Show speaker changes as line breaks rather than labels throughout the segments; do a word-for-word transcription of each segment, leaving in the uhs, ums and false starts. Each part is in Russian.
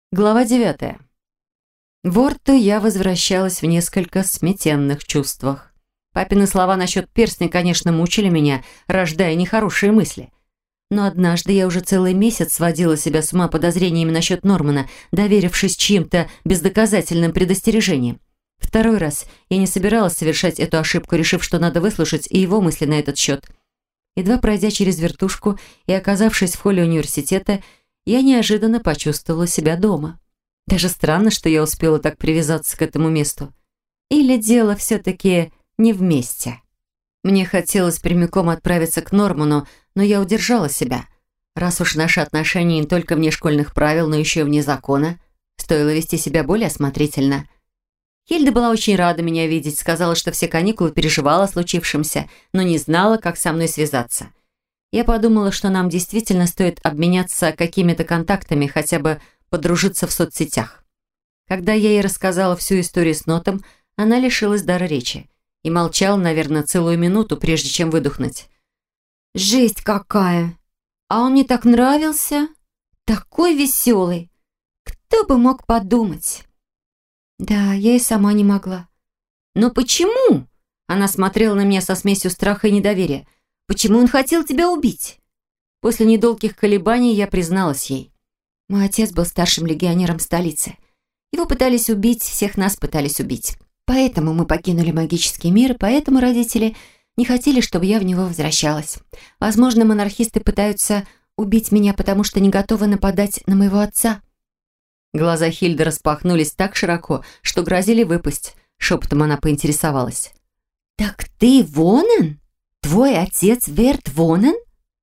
Глава девятая. В Орту я возвращалась в несколько сметенных чувствах. Папины слова насчет перстня, конечно, мучили меня, рождая нехорошие мысли. Но однажды я уже целый месяц сводила себя с ума подозрениями насчет Нормана, доверившись чьим-то бездоказательным предостережениям. Второй раз я не собиралась совершать эту ошибку, решив, что надо выслушать и его мысли на этот счет. Едва пройдя через вертушку и оказавшись в холле университета, я неожиданно почувствовала себя дома. Даже странно, что я успела так привязаться к этому месту. Или дело все-таки не вместе. Мне хотелось прямиком отправиться к Норману, но я удержала себя. Раз уж наши отношения не только вне школьных правил, но еще и вне закона, стоило вести себя более осмотрительно. Хильда была очень рада меня видеть, сказала, что все каникулы переживала о случившемся, но не знала, как со мной связаться. Я подумала, что нам действительно стоит обменяться какими-то контактами, хотя бы подружиться в соцсетях. Когда я ей рассказала всю историю с Нотом, она лишилась дара речи и молчала, наверное, целую минуту, прежде чем выдохнуть. «Жесть какая! А он мне так нравился! Такой веселый! Кто бы мог подумать?» «Да, я и сама не могла». «Но почему?» Она смотрела на меня со смесью страха и недоверия. «Почему он хотел тебя убить?» После недолгих колебаний я призналась ей. Мой отец был старшим легионером столицы. Его пытались убить, всех нас пытались убить. Поэтому мы покинули магический мир, и поэтому родители не хотели, чтобы я в него возвращалась. Возможно, монархисты пытаются убить меня, потому что не готовы нападать на моего отца. Глаза Хильды распахнулись так широко, что грозили выпасть. Шепотом она поинтересовалась. «Так ты Вонен? Твой отец Верт Вонен?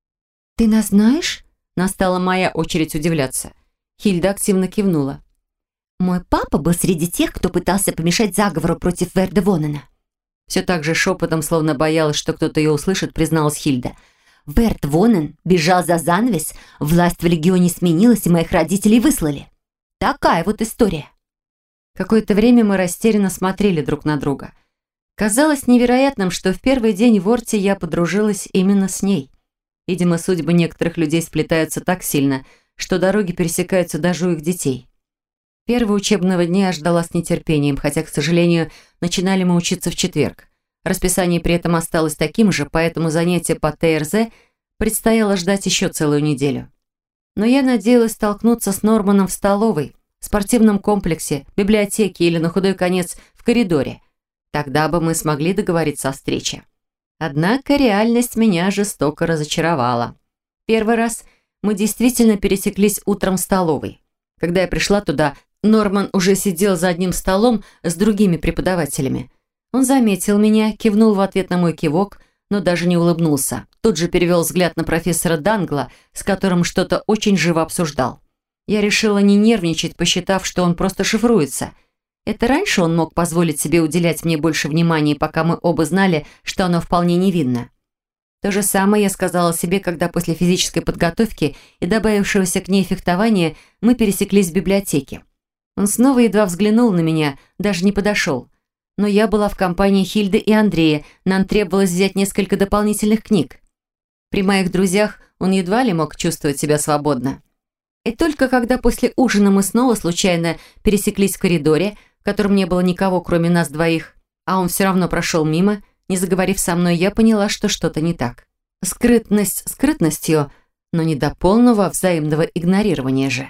Ты нас знаешь?» Настала моя очередь удивляться. Хильда активно кивнула. «Мой папа был среди тех, кто пытался помешать заговору против Верда Вонена». Все так же шепотом, словно боялась, что кто-то ее услышит, призналась Хильда. «Верт Вонен бежал за занавес, власть в легионе сменилась, и моих родителей выслали. Такая вот история». Какое-то время мы растерянно смотрели друг на друга. Казалось невероятным, что в первый день в Орте я подружилась именно с ней. Видимо, судьбы некоторых людей сплетаются так сильно, что дороги пересекаются даже у их детей. Первого учебного дня я ждала с нетерпением, хотя, к сожалению, начинали мы учиться в четверг. Расписание при этом осталось таким же, поэтому занятия по Т Р З предстояло ждать еще целую неделю. Но я надеялась столкнуться с Норманом в столовой, в спортивном комплексе, библиотеке или, на худой конец, в коридоре. Тогда бы мы смогли договориться о встрече. Однако реальность меня жестоко разочаровала. Первый раз мы действительно пересеклись утром в столовой. Когда я пришла туда, Норман уже сидел за одним столом с другими преподавателями. Он заметил меня, кивнул в ответ на мой кивок, но даже не улыбнулся. Тут же перевел взгляд на профессора Дангла, с которым что-то очень живо обсуждал. Я решила не нервничать, посчитав, что он просто шифруется. Это раньше он мог позволить себе уделять мне больше внимания, пока мы оба знали, что оно вполне невинно. То же самое я сказала себе, когда после физической подготовки и добавившегося к ней фехтования мы пересеклись в библиотеке. Он снова едва взглянул на меня, даже не подошел. Но я была в компании Хильды и Андрея, нам требовалось взять несколько дополнительных книг. При моих друзьях он едва ли мог чувствовать себя свободно. И только когда после ужина мы снова случайно пересеклись в коридоре, в котором не было никого, кроме нас двоих, а он все равно прошел мимо, не заговорив со мной, я поняла, что что-то не так. Скрытность скрытностью, но не до полного взаимного игнорирования же.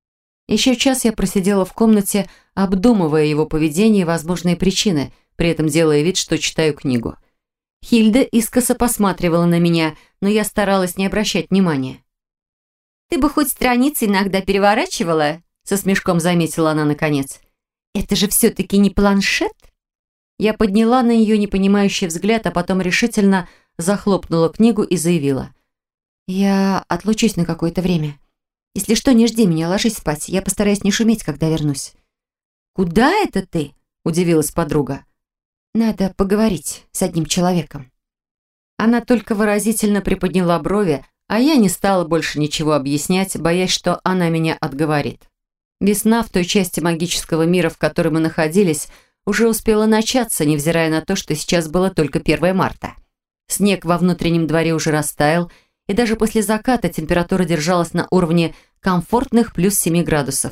Еще час я просидела в комнате, обдумывая его поведение и возможные причины, при этом делая вид, что читаю книгу. Хильда искоса посматривала на меня, но я старалась не обращать внимания. «Ты бы хоть страницы иногда переворачивала?» со смешком заметила она наконец. «Это же все-таки не планшет?» Я подняла на нее непонимающий взгляд, а потом решительно захлопнула книгу и заявила. «Я отлучусь на какое-то время. Если что, не жди меня, ложись спать. Я постараюсь не шуметь, когда вернусь». «Куда это ты?» – удивилась подруга. «Надо поговорить с одним человеком». Она только выразительно приподняла брови, а я не стала больше ничего объяснять, боясь, что она меня отговорит. Весна в той части магического мира, в которой мы находились, уже успела начаться, невзирая на то, что сейчас было только первое марта. Снег во внутреннем дворе уже растаял, и даже после заката температура держалась на уровне комфортных плюс семи градусов.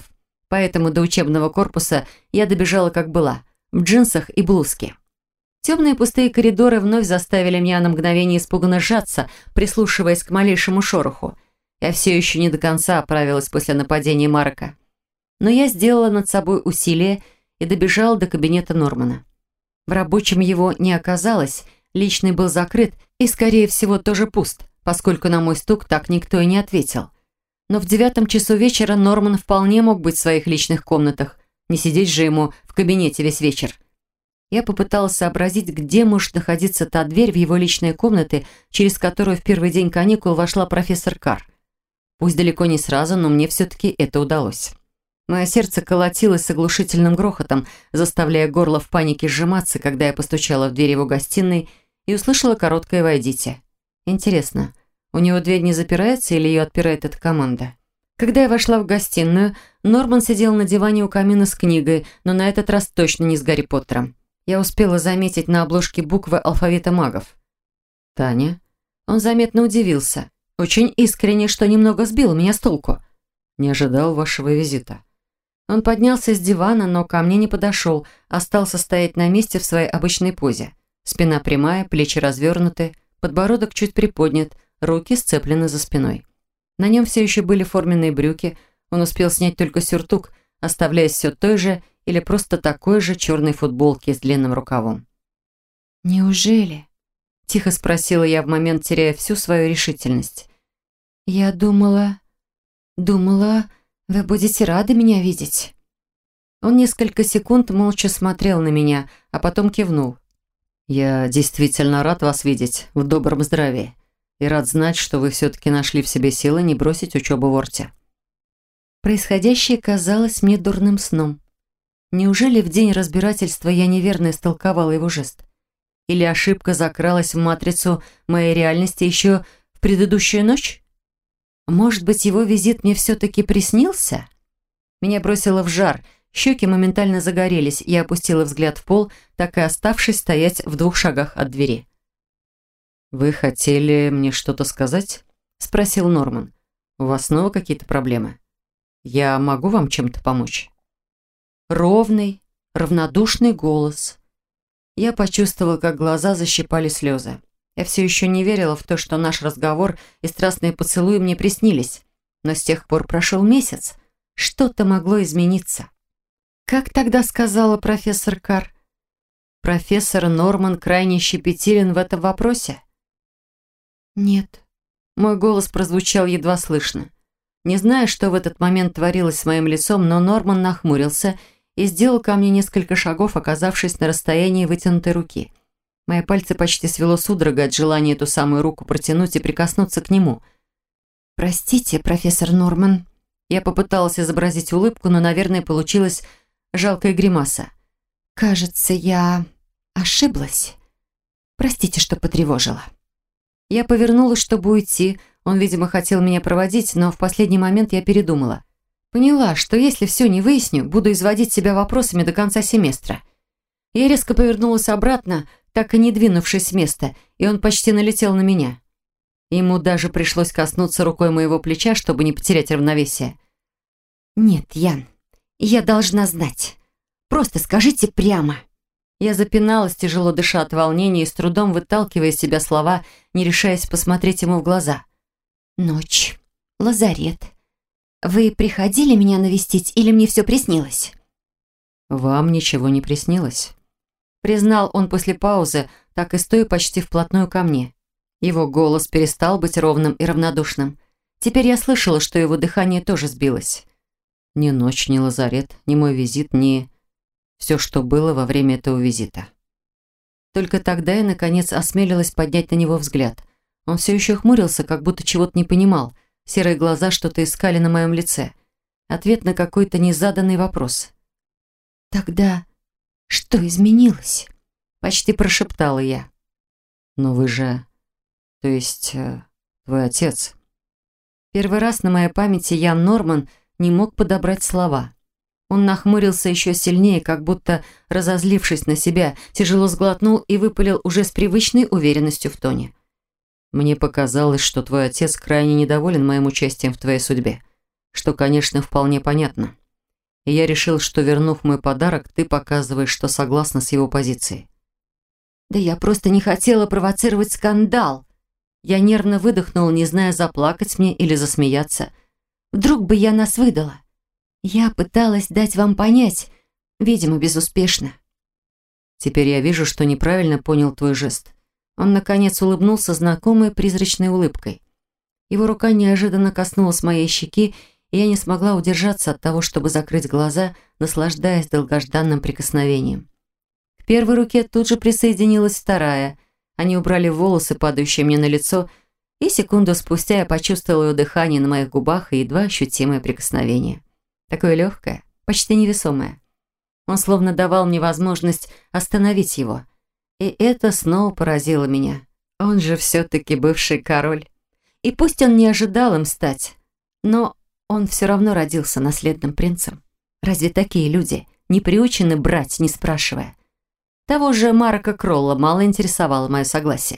Поэтому до учебного корпуса я добежала как была, в джинсах и блузке. Темные пустые коридоры вновь заставили меня на мгновение испуганно сжаться, прислушиваясь к малейшему шороху. Я все еще не до конца оправилась после нападения Марка. Но я сделала над собой усилие и добежала до кабинета Нормана. В рабочем его не оказалось, личный был закрыт и, скорее всего, тоже пуст, поскольку на мой стук так никто и не ответил. Но в девятом часу вечера Норман вполне мог быть в своих личных комнатах, не сидеть же ему в кабинете весь вечер. Я попыталась сообразить, где может находиться та дверь в его личные комнаты, через которую в первый день каникул вошла профессор Карр. Пусть далеко не сразу, но мне все-таки это удалось. Мое сердце колотилось с оглушительным грохотом, заставляя горло в панике сжиматься, когда я постучала в дверь его гостиной и услышала короткое «Войдите». Интересно, у него дверь не запирается или ее отпирает эта команда? Когда я вошла в гостиную, Норман сидел на диване у камина с книгой, но на этот раз точно не с Гарри Поттером. Я успела заметить на обложке буквы алфавита магов. «Таня?» Он заметно удивился. Очень искренне, что немного сбил меня с толку. «Не ожидал вашего визита». Он поднялся с дивана, но ко мне не подошел, остался стоять на месте в своей обычной позе. Спина прямая, плечи развернуты, подбородок чуть приподнят, руки сцеплены за спиной. На нем все еще были форменные брюки, он успел снять только сюртук, оставляя все той же или просто такой же черной футболки с длинным рукавом. «Неужели?» – тихо спросила я в момент, теряя всю свою решительность. «Я думала... думала, вы будете рады меня видеть». Он несколько секунд молча смотрел на меня, а потом кивнул. «Я действительно рад вас видеть в добром здравии и рад знать, что вы все-таки нашли в себе силы не бросить учебу в Орте». Происходящее казалось мне дурным сном. Неужели в день разбирательства я неверно истолковала его жест? Или ошибка закралась в матрицу моей реальности еще в предыдущую ночь? Может быть, его визит мне все-таки приснился? Меня бросило в жар, щеки моментально загорелись, я опустила взгляд в пол, так и оставшись стоять в двух шагах от двери. «Вы хотели мне что-то сказать?» – спросил Норман. «У вас снова какие-то проблемы? Я могу вам чем-то помочь?» Ровный, равнодушный голос. Я почувствовала, как глаза защипали слезы. Я все еще не верила в то, что наш разговор и страстные поцелуи мне приснились. Но с тех пор прошел месяц. Что-то могло измениться. Как тогда сказала профессор Карр? Профессор Норман крайне щепетилен в этом вопросе? Нет. Мой голос прозвучал едва слышно. Не знаю, что в этот момент творилось с моим лицом, но Норман нахмурился и сделал ко мне несколько шагов, оказавшись на расстоянии вытянутой руки. Мои пальцы почти свело судорога от желания эту самую руку протянуть и прикоснуться к нему. «Простите, профессор Норман». Я попыталась изобразить улыбку, но, наверное, получилась жалкая гримаса. «Кажется, я ошиблась. Простите, что потревожила». Я повернулась, чтобы уйти. Он, видимо, хотел меня проводить, но в последний момент я передумала. Поняла, что если все не выясню, буду изводить себя вопросами до конца семестра. Я резко повернулась обратно, так и не двинувшись с места, и он почти налетел на меня. Ему даже пришлось коснуться рукой моего плеча, чтобы не потерять равновесие. «Нет, Ян, я должна знать. Просто скажите прямо». Я запиналась, тяжело дыша от волнения и с трудом выталкивая из себя слова, не решаясь посмотреть ему в глаза. «Ночь. Лазарет. Вы приходили меня навестить или мне все приснилось?»
«Вам ничего не приснилось», — признал он после паузы, так и стоя почти вплотную ко мне. Его голос перестал быть ровным и равнодушным. Теперь я слышала, что его дыхание тоже сбилось. Ни ночь, ни лазарет, ни мой визит, ни... все, что было во время этого визита. Только тогда я, наконец, осмелилась поднять на него взгляд. Он все еще хмурился, как будто чего-то не понимал. Серые глаза что-то искали на моем лице. Ответ на какой-то незаданный вопрос. «Тогда что изменилось?» Почти прошептала я.
«Но вы же... то есть... э, твой отец...» Первый раз на моей памяти Ян Норман не мог подобрать слова. Он нахмурился еще сильнее, как будто, разозлившись на себя, тяжело сглотнул и выпалил уже с привычной уверенностью в тоне. «Мне показалось, что твой отец крайне недоволен моим участием в твоей судьбе, что, конечно, вполне понятно.
И я решил, что, вернув мой подарок, ты показываешь, что согласна с его позицией.
Да я просто не хотела провоцировать скандал. Я нервно выдохнула, не зная, заплакать мне или засмеяться. Вдруг бы я нас выдала. Я пыталась дать вам понять, видимо, безуспешно.
Теперь я вижу, что неправильно понял твой жест. Он, наконец, улыбнулся знакомой призрачной улыбкой. Его рука неожиданно коснулась моей щеки, и я не смогла удержаться от того, чтобы закрыть глаза, наслаждаясь долгожданным прикосновением. К первой руке тут же присоединилась вторая. Они убрали волосы, падающие мне на лицо, и секунду спустя я почувствовала его дыхание на моих губах и едва ощутимое прикосновение. Такое легкое, почти невесомое. Он словно давал мне возможность остановить его. И это снова поразило меня. Он же все-таки бывший король. И пусть он не ожидал им стать, но он все равно родился наследным принцем. Разве такие люди не приучены брать, не спрашивая? Того же Марка Кролла мало интересовало мое согласие.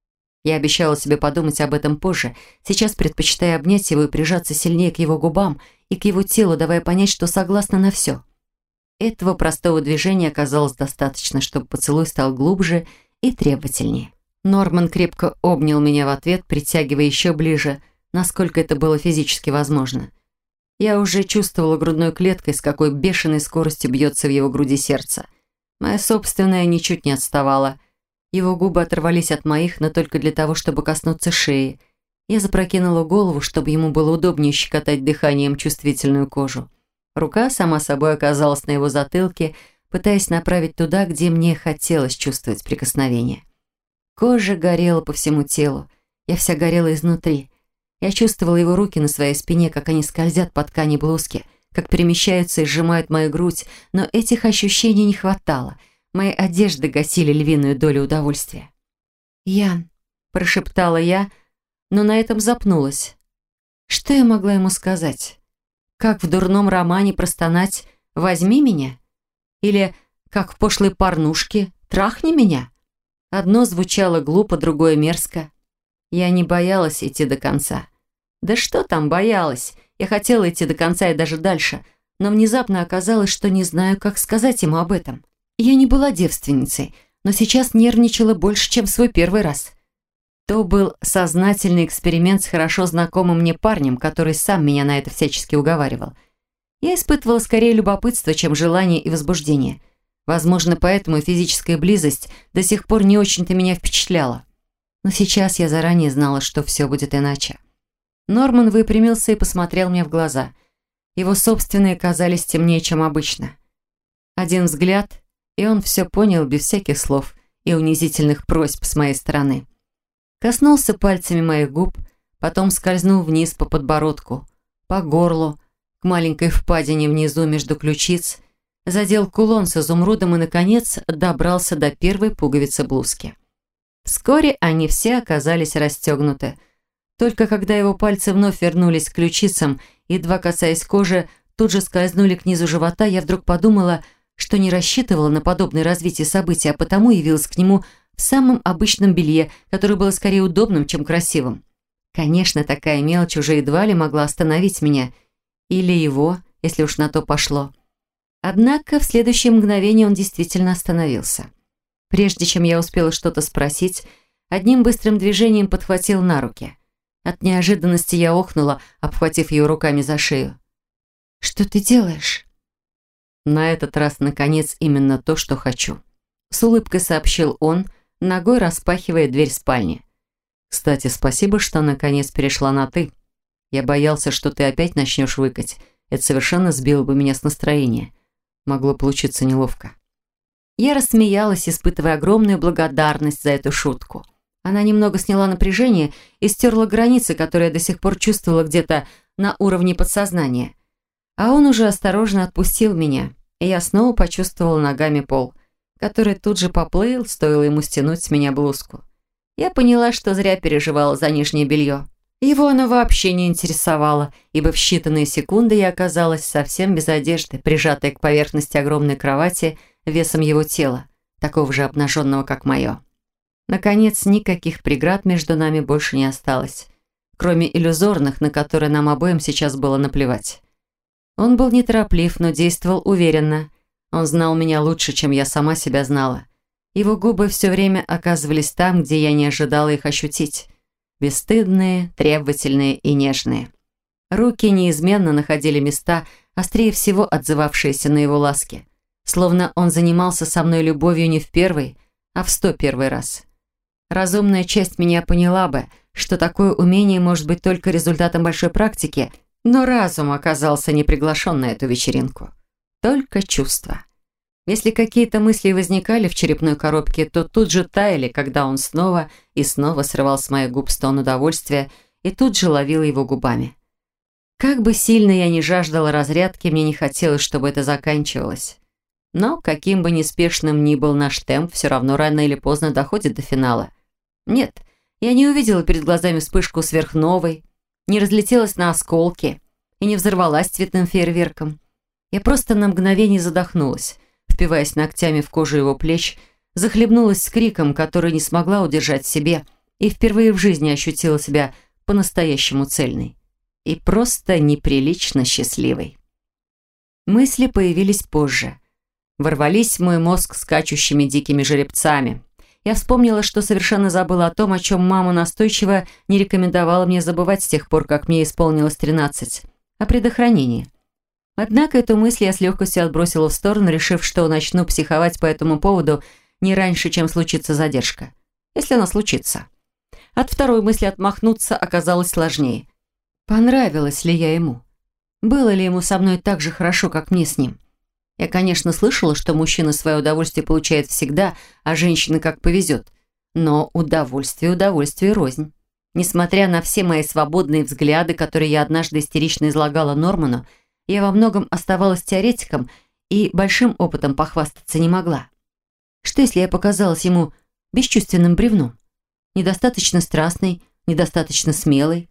Я обещала себе подумать об этом позже, сейчас предпочитая обнять его и прижаться сильнее к его губам и к его телу, давая понять, что согласна на все. Этого простого движения оказалось достаточно, чтобы поцелуй стал глубже и требовательнее. Норман крепко обнял меня в ответ, притягивая еще ближе, насколько это было физически возможно. Я уже чувствовала грудной клеткой, с какой бешеной скоростью бьется в его груди сердце. Моя собственная ничуть не отставала. Его губы оторвались от моих, но только для того, чтобы коснуться шеи. Я запрокинула голову, чтобы ему было удобнее щекотать дыханием чувствительную кожу. Рука сама собой оказалась на его затылке, пытаясь направить туда, где мне хотелось чувствовать прикосновение. Кожа горела по всему телу. Я вся горела изнутри. Я чувствовала его руки на своей спине, как они скользят по ткани блузки, как перемещаются и сжимают мою грудь, но этих ощущений не хватало. Мои одежды гасили львиную долю удовольствия. «Ян», – прошептала я, но на этом запнулась. Что я могла ему сказать? Как в дурном романе простонать «возьми меня»? Или, как в пошлой порнушке «трахни меня»? Одно звучало глупо, другое мерзко. Я не боялась идти до конца. Да что там боялась? Я хотела идти до конца и даже дальше, но внезапно оказалось, что не знаю, как сказать ему об этом. Я не была девственницей, но сейчас нервничала больше, чем в свой первый раз. То был сознательный эксперимент с хорошо знакомым мне парнем, который сам меня на это всячески уговаривал. Я испытывала скорее любопытство, чем желание и возбуждение. Возможно, поэтому физическая близость до сих пор не очень-то меня впечатляла. Но сейчас я заранее знала, что все будет иначе. Норман выпрямился и посмотрел мне в глаза. Его собственные казались темнее, чем обычно. Один взгляд, и он все понял без всяких слов и унизительных просьб с моей стороны. Коснулся пальцами моих губ, потом скользнул вниз по подбородку, по горлу, к маленькой впадине внизу между ключиц, задел кулон с изумрудом и, наконец, добрался до первой пуговицы блузки. Вскоре они все оказались расстегнуты. Только когда его пальцы вновь вернулись к ключицам, едва касаясь кожи, тут же скользнули к низу живота, я вдруг подумала, что не рассчитывала на подобное развитие событий, а потому явилась к нему в самом обычном белье, которое было скорее удобным, чем красивым. Конечно, такая мелочь уже едва ли могла остановить меня. Или его, если уж на то пошло. Однако в следующее мгновение он действительно остановился. Прежде чем я успела что-то спросить, одним быстрым движением подхватил на руки. От неожиданности я охнула, обхватив ее руками за шею. «Что ты делаешь?» «На этот раз, наконец, именно то, что хочу», — с улыбкой сообщил он, ногой распахивая дверь спальни. «Кстати, спасибо, что наконец перешла на «ты». Я боялся, что ты опять начнешь выкать. Это совершенно сбило бы меня с настроения. Могло получиться неловко». Я рассмеялась, испытывая огромную благодарность за эту шутку. Она немного сняла напряжение и стерла границы, которые я до сих пор чувствовала где-то на уровне подсознания. А он уже осторожно отпустил меня, и я снова почувствовала ногами пол, который тут же поплыл, стоило ему стянуть с меня блузку. Я поняла, что зря переживала за нижнее белье. Его оно вообще не интересовало, ибо в считанные секунды я оказалась совсем без одежды, прижатая к поверхности огромной кровати весом его тела, такого же обнаженного, как мое. Наконец, никаких преград между нами больше не осталось, кроме иллюзорных, на которые нам обоим сейчас было наплевать.
Он был нетороплив, но действовал уверенно. Он знал меня лучше, чем я сама себя знала. Его губы все время оказывались там, где я не ожидала их ощутить. Бесстыдные, требовательные и нежные. Руки неизменно находили места, острее всего отзывавшиеся на его ласки. Словно он занимался со мной любовью не в первый, а в сто первый раз. Разумная часть меня поняла бы, что такое умение может быть только результатом большой практики, но разум оказался не приглашен на эту вечеринку. Только чувства. Если какие-то мысли возникали в черепной коробке, то тут же таяли, когда он снова и снова срывал с моих губ стон удовольствия и тут же ловил его губами. Как бы сильно я ни жаждала разрядки, мне не хотелось, чтобы это заканчивалось. Но каким бы неспешным ни был наш темп, все равно рано или поздно доходит до финала. Нет, я не увидела перед глазами вспышку сверхновой, не разлетелась на осколки и не взорвалась цветным фейерверком. Я просто на мгновение задохнулась, впиваясь ногтями в кожу его плеч, захлебнулась с криком, который не смогла удержать в себе, и впервые в жизни ощутила себя по-настоящему цельной и просто неприлично счастливой. Мысли появились позже. Ворвались в мой мозг скачущими дикими жеребцами. Я вспомнила, что совершенно забыла о том, о чем мама настойчиво не рекомендовала мне забывать с тех пор, как мне исполнилось тринадцать, о предохранении. Однако эту мысль я с легкостью отбросила в сторону, решив, что начну психовать по этому поводу не раньше, чем случится задержка. Если она случится. От второй мысли отмахнуться оказалось сложнее. Понравилась ли я ему? Было ли ему со мной так же хорошо, как мне с ним? Я, конечно, слышала, что мужчина свое удовольствие получает всегда, а женщина как повезет. Но удовольствие, удовольствие рознь. Несмотря на все мои свободные взгляды, которые я однажды истерично излагала Норману, я во многом оставалась теоретиком и большим опытом похвастаться не могла. Что, если я показалась ему бесчувственным бревном? Недостаточно страстной, недостаточно смелой?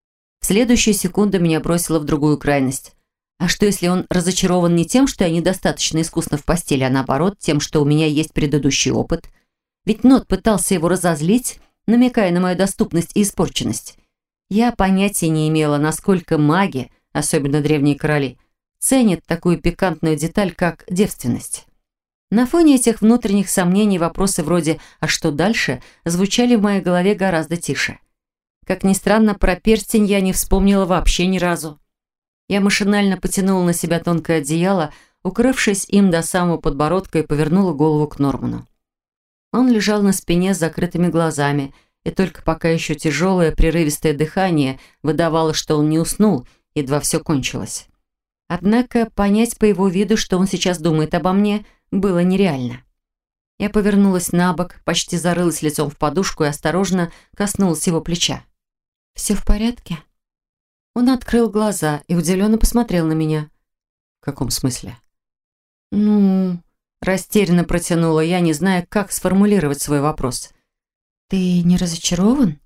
В следующую секунду меня бросило в другую крайность. А что, если он разочарован не тем, что я недостаточно искусна в постели, а наоборот, тем, что у меня есть предыдущий опыт? Ведь Нот пытался его разозлить, намекая на мою доступность и испорченность. Я понятия не имела, насколько маги, особенно древние короли, ценят такую пикантную деталь, как девственность. На фоне этих внутренних сомнений вопросы вроде «а что дальше?» звучали в моей голове гораздо тише. Как ни странно, про перстень я не вспомнила вообще ни разу. Я машинально потянула на себя тонкое одеяло, укрывшись им до самого подбородка, и повернула голову к Норману. Он лежал на спине с закрытыми глазами, и только пока еще тяжелое прерывистое дыхание выдавало, что он не уснул, едва все кончилось. Однако понять по его виду, что он сейчас думает обо мне, было нереально. Я повернулась на бок, почти зарылась лицом в подушку и осторожно коснулась его плеча. «Все в порядке?» Он открыл глаза и удивленно посмотрел на меня. «В каком смысле?» «Ну...» Растерянно протянула я, не зная, как сформулировать свой вопрос. «Ты не разочарован?»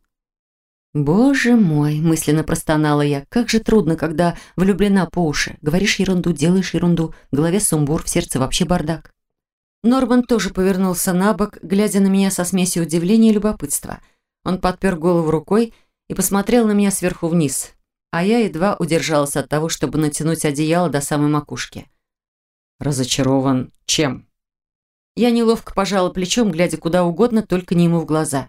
«Боже мой!» – мысленно простонала я. «Как же трудно, когда влюблена по уши. Говоришь ерунду, делаешь ерунду, в голове сумбур, в сердце вообще бардак». Норман тоже повернулся на бок, глядя на меня со смесью удивления и любопытства. Он подпер голову рукой и посмотрел на меня сверху вниз, а я едва удержалась от того, чтобы натянуть одеяло до самой макушки. «Разочарован чем?» Я неловко пожала плечом, глядя куда угодно, только не ему в глаза.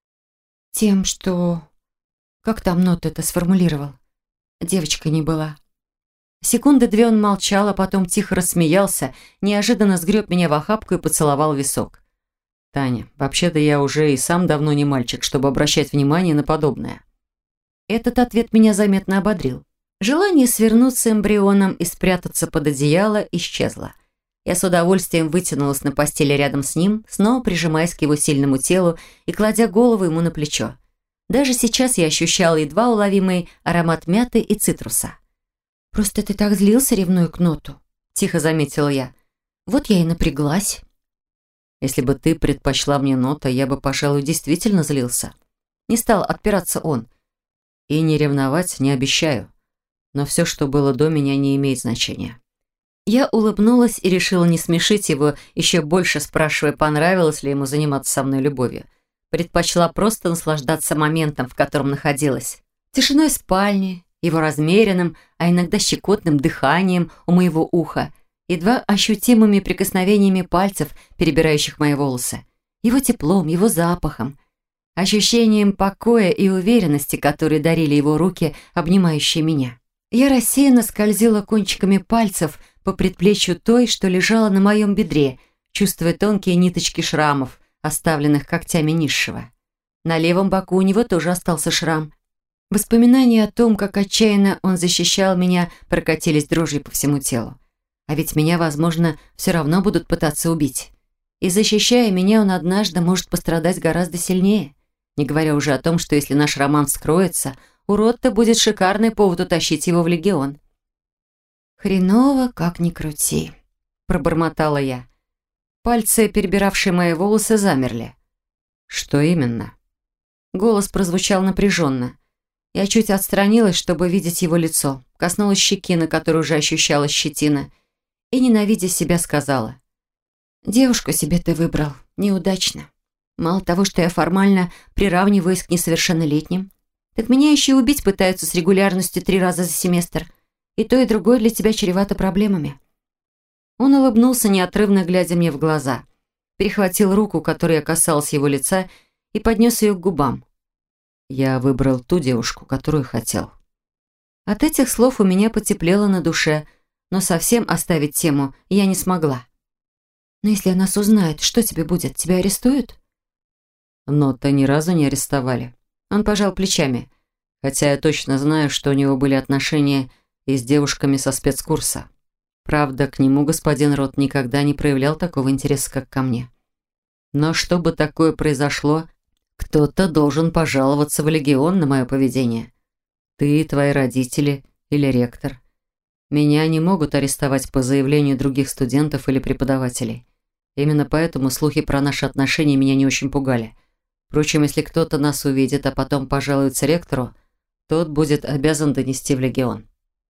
«Тем, что...» Как там Нот это сформулировал? Девочка не была. Секунды две он молчал, а потом тихо рассмеялся, неожиданно сгреб меня в охапку и поцеловал висок. «Таня, вообще-то я уже и сам давно не мальчик, чтобы обращать внимание на подобное». Этот ответ меня заметно ободрил. Желание свернуться эмбрионом и спрятаться под одеяло исчезло. Я с удовольствием вытянулась на постели рядом с ним, снова прижимаясь к его сильному телу и кладя голову ему на плечо. Даже сейчас я ощущала едва уловимый аромат мяты и цитруса. «Просто ты так злился, ревную к Ноту», – тихо заметила я. «Вот я и напряглась». «Если бы ты предпочла мне Нота, я бы, пожалуй, действительно злился». Не стал отпираться он. «И не ревновать не обещаю. Но все, что было до меня, не имеет значения». Я улыбнулась и решила не смешить его, еще больше спрашивая, понравилось ли ему заниматься со мной любовью. Предпочла просто наслаждаться моментом, в котором находилась. Тишиной спальни, его размеренным, а иногда щекотным дыханием у моего уха, едва ощутимыми прикосновениями пальцев, перебирающих мои волосы, его теплом, его запахом, ощущением покоя и уверенности, которые дарили его руки, обнимающие меня. Я рассеянно скользила кончиками пальцев по предплечью той, что лежала на моем бедре, чувствуя тонкие ниточки шрамов, оставленных когтями низшего. На левом боку у него тоже остался шрам. Воспоминания о том, как отчаянно он защищал меня, прокатились дрожью по всему телу. А ведь меня, возможно, все равно будут пытаться убить. И защищая меня, он однажды может пострадать гораздо сильнее. Не говоря уже о том, что если наш роман вскроется, у Ротта будет шикарный повод утащить его в легион. «Хреново, как ни крути», — пробормотала я. Пальцы, перебиравшие мои волосы, замерли. «Что именно?» Голос прозвучал напряженно. Я чуть отстранилась, чтобы видеть его лицо, коснулась щеки, на которой уже ощущалась щетина, и, ненавидя себя, сказала: «Девушку себе ты выбрал неудачно. Мало того, что я формально приравниваюсь к несовершеннолетним, так меня еще и убить пытаются с регулярностью три раза за семестр, и то, и другое для тебя чревато проблемами». Он улыбнулся, неотрывно глядя мне в глаза, перехватил руку, которой я касалась его лица, и поднес ее к губам. «Я выбрал ту девушку, которую хотел». От этих слов у меня потеплело на душе, но совсем оставить тему я не смогла. «Но если о нас узнает, что тебе будет? Тебя арестуют?» «Но-то ни разу не арестовали». Он пожал плечами, хотя я точно знаю, что у него были отношения и с девушками со спецкурса. Правда, к нему господин Рот никогда не проявлял такого интереса, как ко мне. Но чтобы такое произошло, кто-то должен пожаловаться в легион на мое поведение. Ты, твои родители или ректор. Меня не могут арестовать по заявлению других студентов или преподавателей. Именно поэтому слухи про наши отношения меня не очень пугали. Впрочем, если кто-то нас увидит, а потом пожалуется ректору, тот будет обязан донести в легион.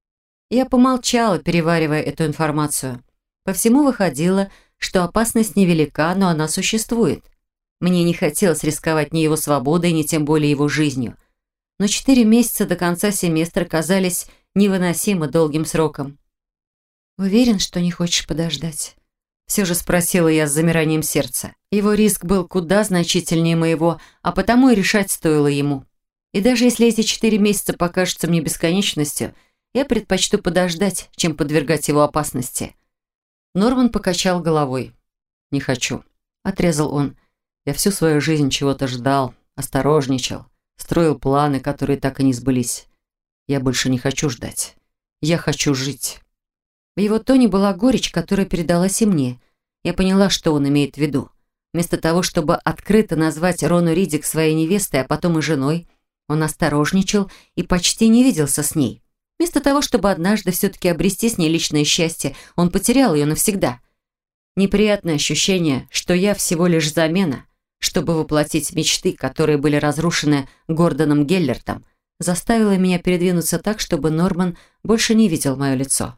Я помолчала, переваривая эту информацию. По всему выходило, что опасность невелика, но она существует. Мне не хотелось рисковать ни его свободой, ни тем более его жизнью. Но четыре месяца до конца семестра казались невыносимо долгим сроком. «Уверен, что не хочешь подождать?» Все же спросила я с замиранием сердца. Его риск был куда значительнее моего, а потому и решать стоило ему. И даже если эти четыре месяца покажутся мне бесконечностью, я предпочту подождать, чем подвергать его опасности. Норман покачал головой. «Не хочу», — отрезал он. «Я всю свою жизнь чего-то ждал, осторожничал, строил планы, которые так и не сбылись. Я больше не хочу ждать. Я хочу жить». В его тоне была горечь, которая передалась и мне. Я поняла, что он имеет в виду. Вместо того, чтобы открыто назвать Рону Ридик своей невестой, а потом и женой, он осторожничал и почти не виделся с ней. Вместо того, чтобы однажды все-таки обрести с ней личное счастье, он потерял ее навсегда. Неприятное ощущение, что я всего лишь замена, чтобы воплотить мечты, которые были разрушены Гордоном Геллертом, заставило меня передвинуться так, чтобы Норман больше не видел мое лицо.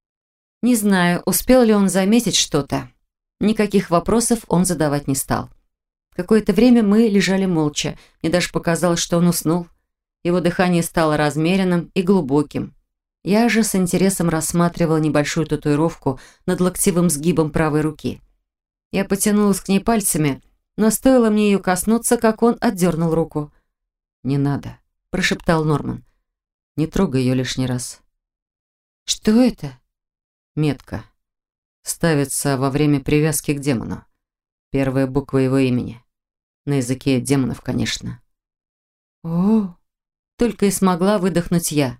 Не знаю, успел ли он заметить что-то. Никаких вопросов он задавать не стал. Какое-то время мы лежали молча. Мне даже показалось, что он уснул. Его дыхание стало размеренным и глубоким. Я же с интересом рассматривала небольшую татуировку над локтевым сгибом правой руки. Я потянулась к ней пальцами, но стоило мне ее коснуться, как он отдернул руку. «Не надо», – прошептал Норман. «Не трогай ее лишний раз». «Что это?» «Метка. Ставится во время привязки к демону. Первая буква его имени. На языке демонов, конечно». «О!» – только и смогла выдохнуть я.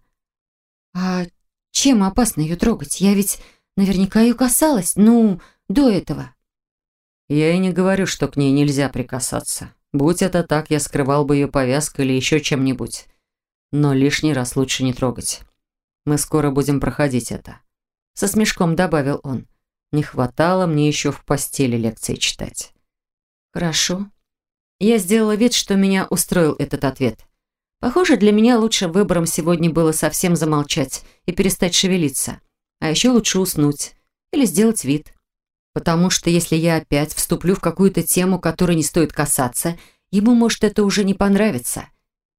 «А чем опасно ее трогать? Я ведь наверняка ее касалась, ну, до этого».
«Я и не говорю, что к ней нельзя прикасаться. Будь это так, я скрывал бы ее повязкой или еще чем-нибудь. Но лишний раз лучше не трогать. Мы скоро будем проходить это». Со смешком добавил он. «Не хватало мне еще в постели лекции читать».
«Хорошо». Я сделала вид, что меня устроил этот ответ. Похоже, для меня лучшим выбором сегодня было совсем замолчать и перестать шевелиться. А еще лучше уснуть или сделать вид. Потому что если я опять вступлю в какую-то тему, которой не стоит касаться, ему может это уже не понравиться.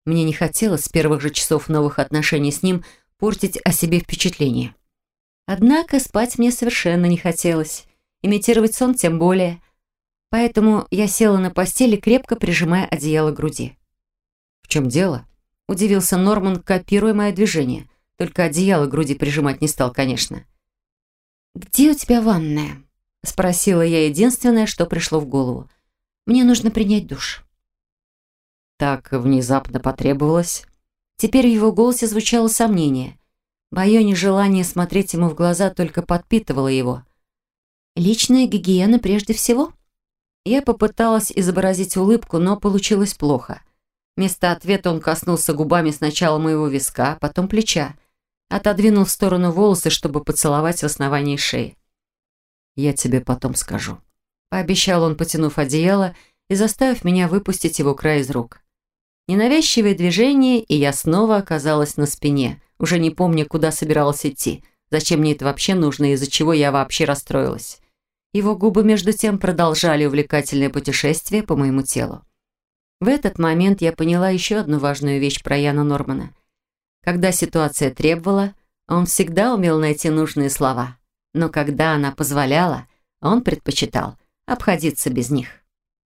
Мне не хотелось с первых же часов новых отношений с ним портить о себе впечатление. Однако спать мне совершенно не хотелось, имитировать сон тем более. Поэтому я села на постели, крепко прижимая одеяло к груди. «В чем дело?» – удивился Норман, копируя мое движение. Только одеяло к груди прижимать не стал, конечно. «Где у тебя ванная?» – спросила я единственное, что пришло в голову. «Мне нужно принять душ».
Так внезапно потребовалось.
Теперь в его голосе звучало сомнение. Мое нежелание смотреть ему в глаза только подпитывало его. «Личная гигиена прежде всего?» Я попыталась изобразить улыбку, но получилось плохо. Вместо ответа он коснулся губами сначала моего виска, потом плеча. Отодвинул в сторону волосы, чтобы поцеловать в основании шеи.
«Я тебе потом скажу»,
— пообещал он, потянув одеяло и заставив меня выпустить его край из рук. Ненавязчивое движение, и я снова оказалась на спине, уже не помня, куда собиралась идти, зачем мне это вообще нужно и из-за чего я вообще расстроилась. Его губы, между тем, продолжали увлекательное путешествие по моему телу. В этот момент я поняла еще одну важную вещь про Яна Нормана. Когда ситуация требовала, он всегда умел найти нужные слова, но когда она позволяла, он предпочитал обходиться без них.